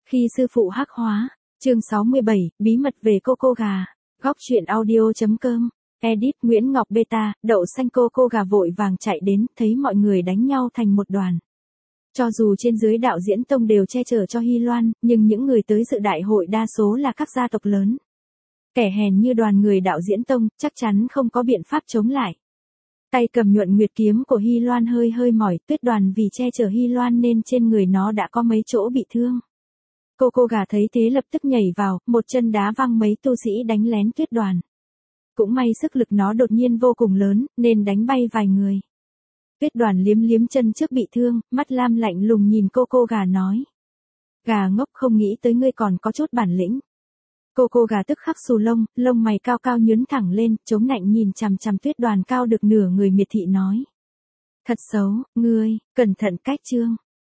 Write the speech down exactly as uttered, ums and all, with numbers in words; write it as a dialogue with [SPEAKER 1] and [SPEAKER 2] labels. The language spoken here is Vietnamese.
[SPEAKER 1] Khi sư phụ hắc hóa, chương sáu mươi bảy, bí mật về cô cô gà. Góc truyện audio chấm com. Edit Nguyễn Ngọc Beta, đậu xanh cô cô gà vội vàng chạy đến, thấy mọi người đánh nhau thành một đoàn. Cho dù trên dưới đạo diễn tông đều che chở cho Hy Loan, nhưng những người tới dự đại hội đa số là các gia tộc lớn. Kẻ hèn như đoàn người đạo diễn tông, chắc chắn không có biện pháp chống lại. Tay cầm nhuận nguyệt kiếm của Hy Loan hơi hơi mỏi, Tuyết Đoàn vì che chở Hy Loan nên trên người nó đã có mấy chỗ bị thương. Cô cô gà thấy thế lập tức nhảy vào, một chân đá văng mấy tu sĩ đánh lén Tuyết Đoàn. Cũng may sức lực nó đột nhiên vô cùng lớn, nên đánh bay vài người. Tuyết Đoàn liếm liếm chân trước bị thương, mắt lam lạnh lùng nhìn cô cô gà nói. Gà ngốc, không nghĩ tới ngươi còn có chút bản lĩnh. Cô cô gà tức khắc xù lông, lông mày cao cao nhướn thẳng lên, chống nạnh nhìn chằm chằm Tuyết Đoàn cao được nửa người miệt thị nói. Thật xấu, ngươi, cẩn thận cách chương.